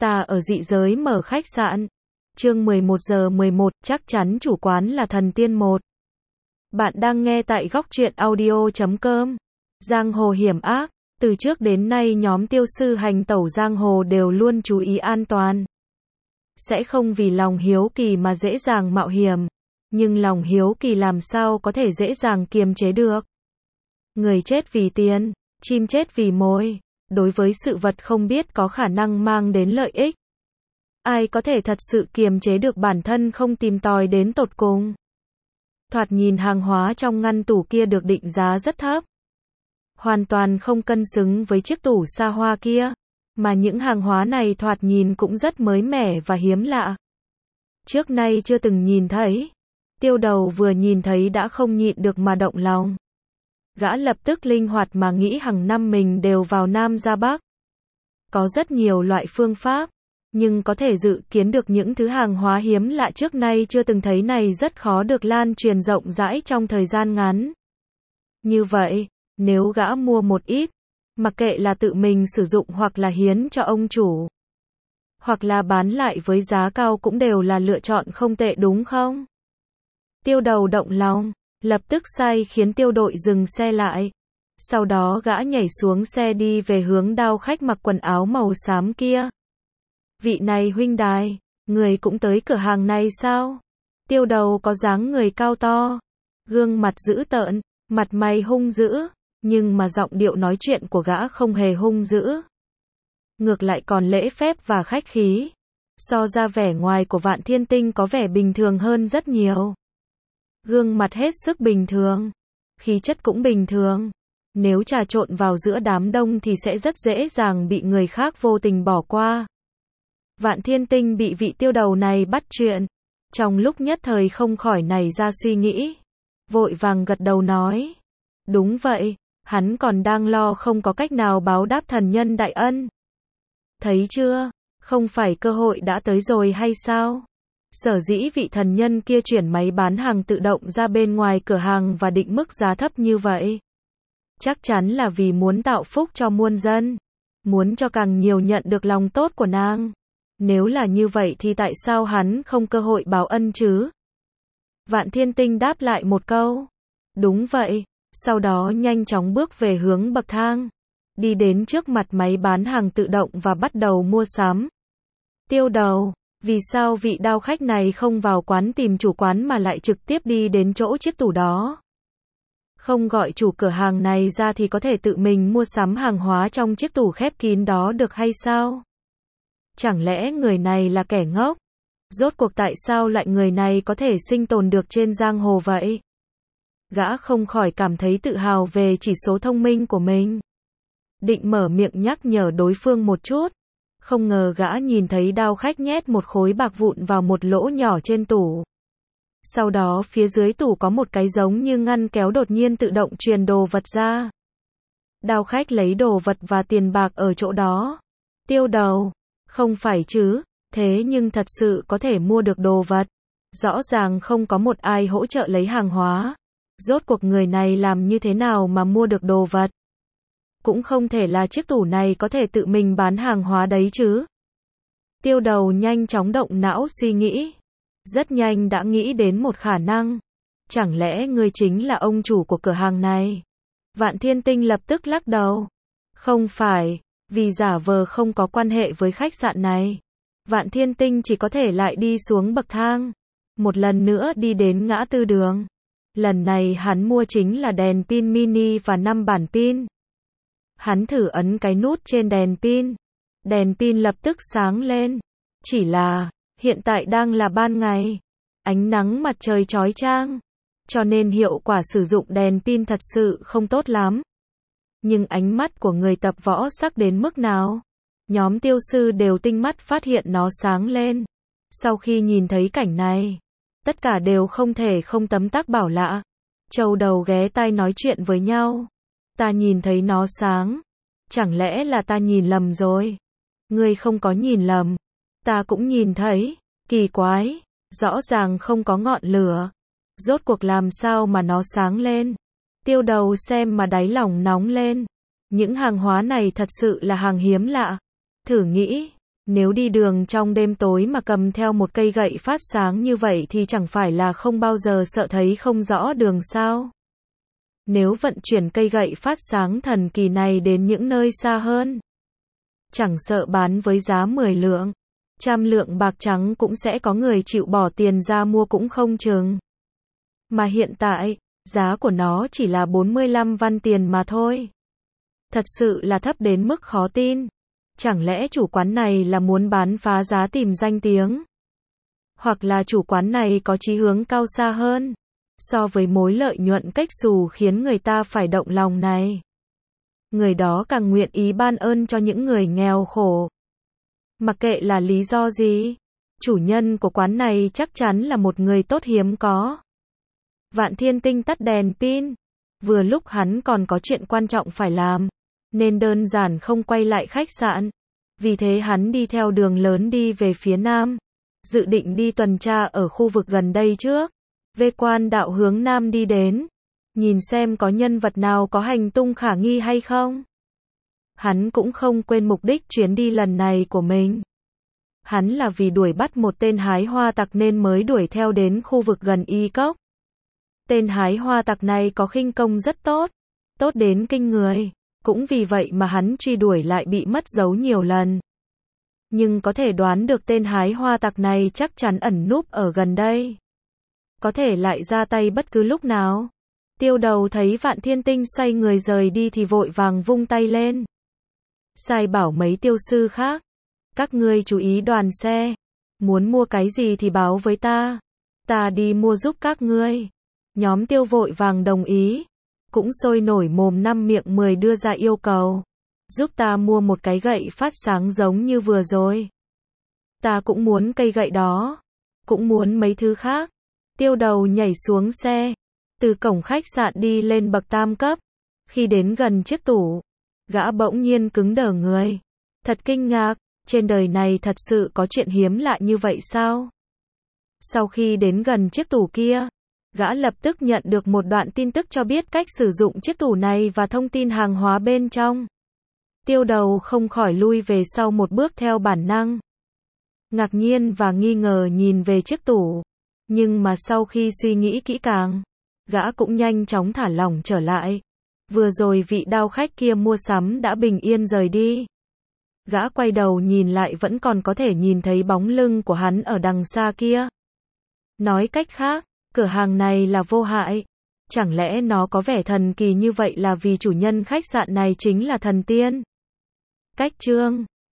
Ta ở dị giới mở khách sạn. Chương 11:11, chắc chắn chủ quán là thần tiên một. Bạn đang nghe tại góc truyện audio.com. Giang hồ hiểm ác. Từ trước đến nay nhóm tiêu sư hành tẩu giang hồ đều luôn chú ý an toàn. Sẽ không vì lòng hiếu kỳ mà dễ dàng mạo hiểm. Nhưng lòng hiếu kỳ làm sao có thể dễ dàng kiềm chế được. Người chết vì tiền, chim chết vì mồi. Đối với sự vật không biết có khả năng mang đến lợi ích, ai có thể thật sự kiềm chế được bản thân không tìm tòi đến tột cùng. Thoạt nhìn hàng hóa trong ngăn tủ kia được định giá rất thấp, hoàn toàn không cân xứng với chiếc tủ xa hoa kia, mà những hàng hóa này thoạt nhìn cũng rất mới mẻ và hiếm lạ. Trước nay chưa từng nhìn thấy. Tiêu Đầu vừa nhìn thấy đã không nhịn được mà động lòng. Gã lập tức linh hoạt mà nghĩ hàng năm mình đều vào Nam ra Bắc. Có rất nhiều loại phương pháp, nhưng có thể dự kiến được những thứ hàng hóa hiếm lạ trước nay chưa từng thấy này rất khó được lan truyền rộng rãi trong thời gian ngắn. Như vậy, nếu gã mua một ít, mặc kệ là tự mình sử dụng hoặc là hiến cho ông chủ, hoặc là bán lại với giá cao cũng đều là lựa chọn không tệ đúng không? Tiêu Đầu động lòng, lập tức sai khiến tiêu đội dừng xe lại. Sau đó gã nhảy xuống xe đi về hướng đao khách mặc quần áo màu xám kia. Vị này huynh đài, người cũng tới cửa hàng này sao? Tiêu Đầu có dáng người cao to, gương mặt dữ tợn, mặt mày hung dữ, nhưng mà giọng điệu nói chuyện của gã không hề hung dữ. Ngược lại còn lễ phép và khách khí. So ra vẻ ngoài của Vạn Thiên Tinh có vẻ bình thường hơn rất nhiều. Gương mặt hết sức bình thường, khí chất cũng bình thường. Nếu trà trộn vào giữa đám đông thì sẽ rất dễ dàng bị người khác vô tình bỏ qua. Vạn Thiên Tinh bị vị Tiêu Đầu này bắt chuyện, trong lúc nhất thời không khỏi nảy ra suy nghĩ. Vội vàng gật đầu nói. Đúng vậy, hắn còn đang lo không có cách nào báo đáp thần nhân đại ân. Thấy chưa, không phải cơ hội đã tới rồi hay sao? Sở dĩ vị thần nhân kia chuyển máy bán hàng tự động ra bên ngoài cửa hàng và định mức giá thấp như vậy. Chắc chắn là vì muốn tạo phúc cho muôn dân. Muốn cho càng nhiều nhận được lòng tốt của nàng. Nếu là như vậy thì tại sao hắn không cơ hội báo ân chứ? Vạn Thiên Tinh đáp lại một câu. Đúng vậy. Sau đó nhanh chóng bước về hướng bậc thang. Đi đến trước mặt máy bán hàng tự động và bắt đầu mua sắm. Tiêu Đầu, vì sao vị đao khách này không vào quán tìm chủ quán mà lại trực tiếp đi đến chỗ chiếc tủ đó? Không gọi chủ cửa hàng này ra thì có thể tự mình mua sắm hàng hóa trong chiếc tủ khép kín đó được hay sao? Chẳng lẽ người này là kẻ ngốc? Rốt cuộc tại sao lại người này có thể sinh tồn được trên giang hồ vậy? Gã không khỏi cảm thấy tự hào về chỉ số thông minh của mình. Định mở miệng nhắc nhở đối phương một chút. Không ngờ gã nhìn thấy đao khách nhét một khối bạc vụn vào một lỗ nhỏ trên tủ. Sau đó phía dưới tủ có một cái giống như ngăn kéo đột nhiên tự động truyền đồ vật ra. Đao khách lấy đồ vật và tiền bạc ở chỗ đó. Tiêu Đầu, không phải chứ, thế nhưng thật sự có thể mua được đồ vật. Rõ ràng không có một ai hỗ trợ lấy hàng hóa. Rốt cuộc người này làm như thế nào mà mua được đồ vật? Cũng không thể là chiếc tủ này có thể tự mình bán hàng hóa đấy chứ. Tiêu Đầu nhanh chóng động não suy nghĩ. Rất nhanh đã nghĩ đến một khả năng. Chẳng lẽ ngươi chính là ông chủ của cửa hàng này? Vạn Thiên Tinh lập tức lắc đầu. Không phải, vì giả vờ không có quan hệ với khách sạn này. Vạn Thiên Tinh chỉ có thể lại đi xuống bậc thang. Một lần nữa đi đến ngã tư đường. Lần này hắn mua chính là đèn pin mini và 5 bản pin. Hắn thử ấn cái nút trên đèn pin. Đèn pin lập tức sáng lên. Chỉ là, hiện tại đang là ban ngày. Ánh nắng mặt trời chói chang. Cho nên hiệu quả sử dụng đèn pin thật sự không tốt lắm. Nhưng ánh mắt của người tập võ sắc đến mức nào? Nhóm tiêu sư đều tinh mắt phát hiện nó sáng lên. Sau khi nhìn thấy cảnh này, tất cả đều không thể không tấm tắc bảo lạ. Châu đầu ghé tai nói chuyện với nhau. Ta nhìn thấy nó sáng. Chẳng lẽ là ta nhìn lầm rồi? Ngươi không có nhìn lầm. Ta cũng nhìn thấy. Kỳ quái. Rõ ràng không có ngọn lửa. Rốt cuộc làm sao mà nó sáng lên? Tiêu đầu xem mà đáy lòng nóng lên. Những hàng hóa này thật sự là hàng hiếm lạ. Thử nghĩ, Nếu đi đường trong đêm tối mà cầm theo một cây gậy phát sáng như vậy thì chẳng phải là không bao giờ sợ thấy không rõ đường sao? Nếu vận chuyển cây gậy phát sáng thần kỳ này đến những nơi xa hơn, chẳng sợ bán với giá 10 lượng, 100 lượng bạc trắng cũng sẽ có người chịu bỏ tiền ra mua cũng không chừng. Mà hiện tại, giá của nó chỉ là 45 văn tiền mà thôi. Thật sự là thấp đến mức khó tin. Chẳng lẽ chủ quán này là muốn bán phá giá tìm danh tiếng? Hoặc là chủ quán này có chí hướng cao xa hơn, so với mối lợi nhuận cách xù khiến người ta phải động lòng này. Người đó càng nguyện ý ban ơn cho những người nghèo khổ. Mặc kệ là lý do gì, chủ nhân của quán này chắc chắn là một người tốt hiếm có. Vạn Thiên Tinh tắt đèn pin. Vừa lúc hắn còn có chuyện quan trọng phải làm, nên đơn giản không quay lại khách sạn. Vì thế hắn đi theo đường lớn đi về phía nam, dự định đi tuần tra ở khu vực gần đây trước. Về quan đạo hướng nam đi đến, nhìn xem có nhân vật nào có hành tung khả nghi hay không. Hắn cũng không quên mục đích chuyến đi lần này của mình. Hắn là vì đuổi bắt một tên hái hoa tặc nên mới đuổi theo đến khu vực gần Y Cốc. Tên hái hoa tặc này có khinh công rất tốt, tốt đến kinh người. Cũng vì vậy mà hắn truy đuổi lại bị mất dấu nhiều lần. Nhưng có thể đoán được tên hái hoa tặc này chắc chắn ẩn núp ở gần đây. Có thể lại ra tay bất cứ lúc nào. Tiêu Đầu thấy Vạn Thiên Tinh xoay người rời đi thì vội vàng vung tay lên. Sai bảo mấy tiêu sư khác. Các ngươi chú ý đoàn xe. Muốn mua cái gì thì báo với ta. Ta đi mua giúp các ngươi. Nhóm Tiêu vội vàng đồng ý. Cũng sôi nổi mồm năm miệng 10 đưa ra yêu cầu. Giúp ta mua một cái gậy phát sáng giống như vừa rồi. Ta cũng muốn cây gậy đó. Cũng muốn mấy thứ khác. Tiêu Đầu nhảy xuống xe. Từ cổng khách sạn đi lên bậc tam cấp. Khi đến gần chiếc tủ, gã bỗng nhiên cứng đờ người. Thật kinh ngạc, trên đời này thật sự có chuyện hiếm lạ như vậy sao? Sau khi đến gần chiếc tủ kia, gã lập tức nhận được một đoạn tin tức cho biết cách sử dụng chiếc tủ này và thông tin hàng hóa bên trong. Tiêu Đầu không khỏi lui về sau một bước theo bản năng. Ngạc nhiên và nghi ngờ nhìn về chiếc tủ. Nhưng mà sau khi suy nghĩ kỹ càng, gã cũng nhanh chóng thả lỏng trở lại. Vừa rồi vị đao khách kia mua sắm đã bình yên rời đi. Gã quay đầu nhìn lại vẫn còn có thể nhìn thấy bóng lưng của hắn ở đằng xa kia. Nói cách khác, cửa hàng này là vô hại. Chẳng lẽ nó có vẻ thần kỳ như vậy là vì chủ nhân khách sạn này chính là thần tiên? Cách chương